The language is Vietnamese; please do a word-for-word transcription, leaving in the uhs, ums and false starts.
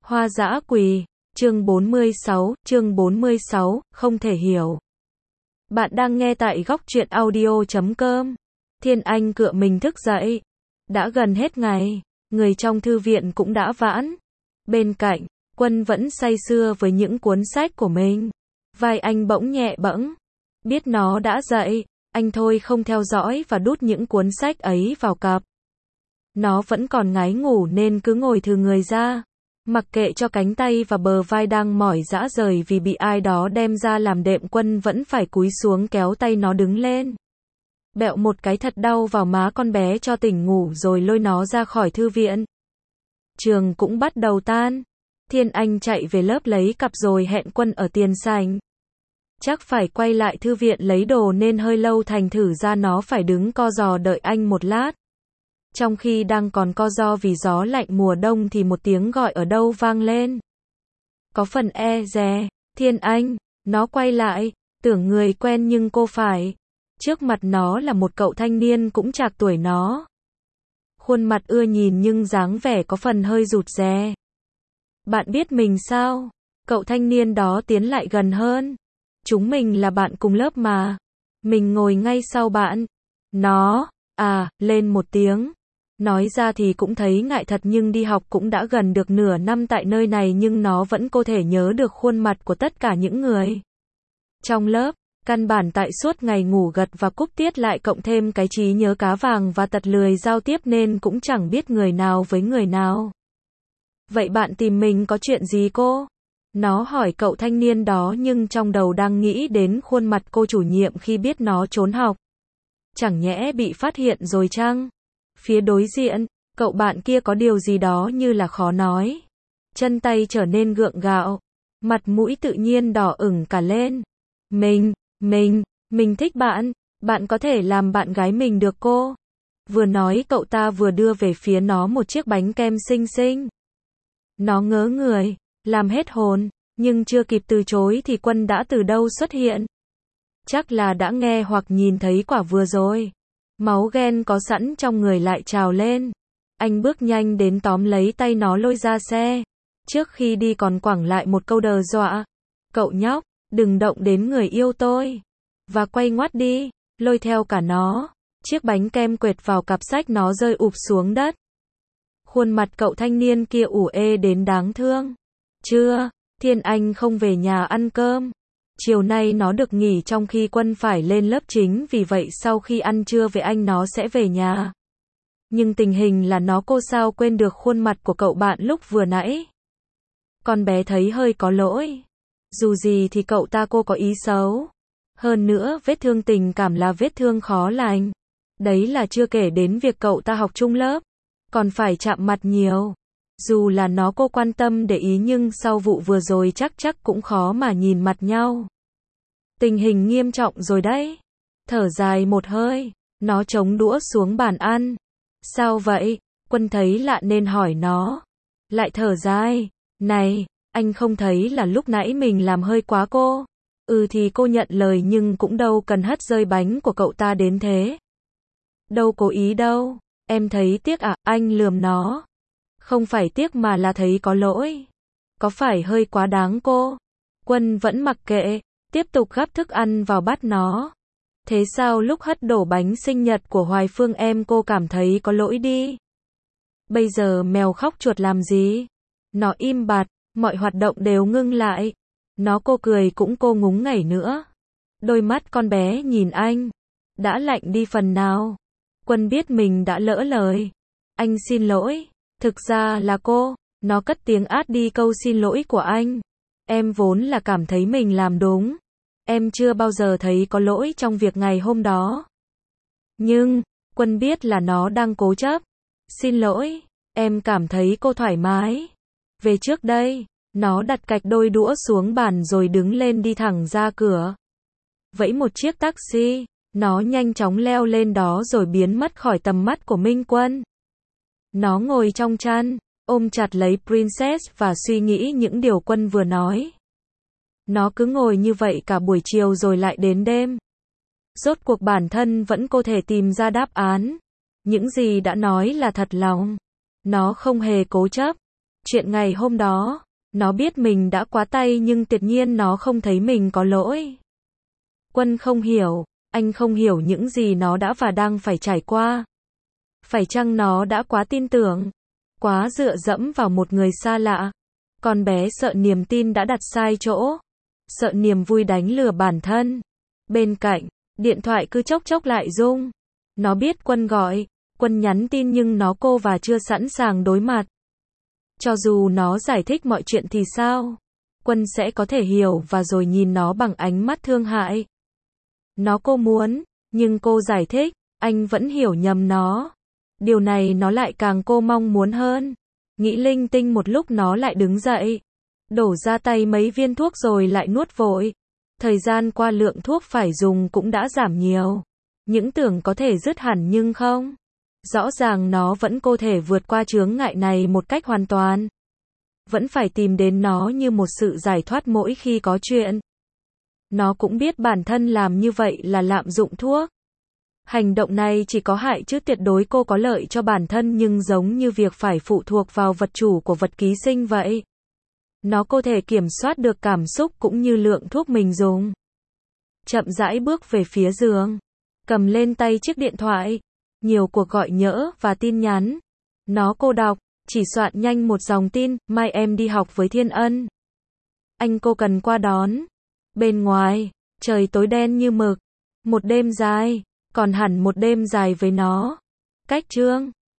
Hoa dã quỳ, chương bốn mươi sáu, chương bốn mươi sáu, không thể hiểu. Bạn đang nghe tại góc truyện audio chấm com. Thiên Anh cựa mình thức dậy. Đã gần hết ngày, người trong thư viện cũng đã vãn. Bên cạnh, Quân vẫn say sưa với những cuốn sách của mình. Vai anh bỗng nhẹ bẫng. Biết nó đã dậy, anh thôi không theo dõi và đút những cuốn sách ấy vào cặp. Nó vẫn còn ngái ngủ nên cứ ngồi thừ người ra. Mặc kệ cho cánh tay và bờ vai đang mỏi rã rời vì bị ai đó đem ra làm đệm, Quân vẫn phải cúi xuống kéo tay nó đứng lên. Bẹo một cái thật đau vào má con bé cho tỉnh ngủ rồi lôi nó ra khỏi thư viện. Trường cũng bắt đầu tan. Thiên Anh chạy về lớp lấy cặp rồi hẹn Quân ở tiền sảnh. Chắc phải quay lại thư viện lấy đồ nên hơi lâu, thành thử ra nó phải đứng co giò đợi anh một lát. Trong khi đang còn co ro vì gió lạnh mùa đông thì một tiếng gọi ở đâu vang lên. Có phần e dè, Thiên Anh, nó quay lại, tưởng người quen nhưng cô phải. Trước mặt nó là một cậu thanh niên cũng trạc tuổi nó. Khuôn mặt ưa nhìn nhưng dáng vẻ có phần hơi rụt rè. Bạn biết mình sao? Cậu thanh niên đó tiến lại gần hơn. Chúng mình là bạn cùng lớp mà. Mình ngồi ngay sau bạn. Nó, à, lên một tiếng. Nói ra thì cũng thấy ngại thật, nhưng đi học cũng đã gần được nửa năm tại nơi này nhưng nó vẫn có thể nhớ được khuôn mặt của tất cả những người trong lớp. Căn bản tại suốt ngày ngủ gật và cúp tiết lại cộng thêm cái trí nhớ cá vàng và tật lười giao tiếp nên cũng chẳng biết người nào với người nào. Vậy bạn tìm mình có chuyện gì cô? Nó hỏi cậu thanh niên đó nhưng trong đầu đang nghĩ đến khuôn mặt cô chủ nhiệm khi biết nó trốn học. Chẳng nhẽ bị phát hiện rồi chăng? Phía đối diện, cậu bạn kia có điều gì đó như là khó nói. Chân tay trở nên gượng gạo. Mặt mũi tự nhiên đỏ ửng cả lên. Mình, mình, mình thích bạn. Bạn có thể làm bạn gái mình được cô? Vừa nói cậu ta vừa đưa về phía nó một chiếc bánh kem xinh xinh. Nó ngớ người, làm hết hồn, nhưng chưa kịp từ chối thì Quân đã từ đâu xuất hiện. Chắc là đã nghe hoặc nhìn thấy quả vừa rồi. Máu ghen có sẵn trong người lại trào lên. Anh bước nhanh đến tóm lấy tay nó lôi ra xe. Trước khi đi còn quẳng lại một câu đe dọa. Cậu nhóc, đừng động đến người yêu tôi. Và quay ngoắt đi, lôi theo cả nó. Chiếc bánh kem quệt vào cặp sách, nó rơi ụp xuống đất. Khuôn mặt cậu thanh niên kia ủ ê đến đáng thương. Chưa, Thiên Anh không về nhà ăn cơm. Chiều nay nó được nghỉ trong khi Quân phải lên lớp chính, vì vậy sau khi ăn trưa về anh nó sẽ về nhà. Nhưng tình hình là nó cô sao quên được khuôn mặt của cậu bạn lúc vừa nãy. Con bé thấy hơi có lỗi. Dù gì thì cậu ta cô có ý xấu. Hơn nữa vết thương tình cảm là vết thương khó lành. Đấy là chưa kể đến việc cậu ta học chung lớp. Còn phải chạm mặt nhiều. Dù là nó cô quan tâm để ý nhưng sau vụ vừa rồi chắc chắc cũng khó mà nhìn mặt nhau. Tình hình nghiêm trọng rồi đấy. Thở dài một hơi, nó chống đũa xuống bàn ăn. Sao vậy? Quân thấy lạ nên hỏi nó. Lại thở dài. Này, anh không thấy là lúc nãy mình làm hơi quá cô? Ừ thì cô nhận lời nhưng cũng đâu cần hất rơi bánh của cậu ta đến thế. Đâu cố ý đâu. Em thấy tiếc à? Anh lườm nó. Không phải tiếc mà là thấy có lỗi. Có phải hơi quá đáng cô? Quân vẫn mặc kệ, tiếp tục gắp thức ăn vào bát nó. Thế sao lúc hất đổ bánh sinh nhật của Hoài Phương em cô cảm thấy có lỗi đi? Bây giờ mèo khóc chuột làm gì? Nó im bặt, mọi hoạt động đều ngưng lại. Nó cô cười cũng cô ngúng nghẩy nữa. Đôi mắt con bé nhìn anh. Đã lạnh đi phần nào. Quân biết mình đã lỡ lời. Anh xin lỗi. Thực ra là cô. Nó cất tiếng át đi câu xin lỗi của anh. Em vốn là cảm thấy mình làm đúng. Em chưa bao giờ thấy có lỗi trong việc ngày hôm đó. Nhưng, Quân biết là nó đang cố chấp. Xin lỗi, em cảm thấy cô thoải mái. Về trước đây, nó đặt cạch đôi đũa xuống bàn rồi đứng lên đi thẳng ra cửa. Vẫy một chiếc taxi, nó nhanh chóng leo lên đó rồi biến mất khỏi tầm mắt của Minh Quân. Nó ngồi trong chăn, ôm chặt lấy Princess và suy nghĩ những điều Quân vừa nói. Nó cứ ngồi như vậy cả buổi chiều rồi lại đến đêm. Rốt cuộc bản thân vẫn có thể tìm ra đáp án. Những gì đã nói là thật lòng. Nó không hề cố chấp. Chuyện ngày hôm đó, nó biết mình đã quá tay nhưng tuyệt nhiên nó không thấy mình có lỗi. Quân không hiểu, anh không hiểu những gì nó đã và đang phải trải qua. Phải chăng nó đã quá tin tưởng, quá dựa dẫm vào một người xa lạ? Con bé sợ niềm tin đã đặt sai chỗ, sợ niềm vui đánh lừa bản thân. Bên cạnh, điện thoại cứ chốc chốc lại rung. Nó biết Quân gọi, Quân nhắn tin nhưng nó cô và chưa sẵn sàng đối mặt. Cho dù nó giải thích mọi chuyện thì sao? Quân sẽ có thể hiểu và rồi nhìn nó bằng ánh mắt thương hại. Nó cô muốn, nhưng cô giải thích, anh vẫn hiểu nhầm nó. Điều này nó lại càng cô mong muốn hơn. Nghĩ linh tinh một lúc nó lại đứng dậy. Đổ ra tay mấy viên thuốc rồi lại nuốt vội. Thời gian qua lượng thuốc phải dùng cũng đã giảm nhiều. Những tưởng có thể dứt hẳn nhưng không. Rõ ràng nó vẫn có thể vượt qua chướng ngại này một cách hoàn toàn. Vẫn phải tìm đến nó như một sự giải thoát mỗi khi có chuyện. Nó cũng biết bản thân làm như vậy là lạm dụng thuốc. Hành động này chỉ có hại chứ tuyệt đối cô có lợi cho bản thân nhưng giống như việc phải phụ thuộc vào vật chủ của vật ký sinh vậy. Nó có thể kiểm soát được cảm xúc cũng như lượng thuốc mình dùng. Chậm rãi bước về phía giường. Cầm lên tay chiếc điện thoại. Nhiều cuộc gọi nhỡ và tin nhắn. Nó cô đọc, chỉ soạn nhanh một dòng tin, mai em đi học với Thiên Ân. Anh cô cần qua đón. Bên ngoài, trời tối đen như mực. Một đêm dài, còn hẳn một đêm dài với nó. Cách chương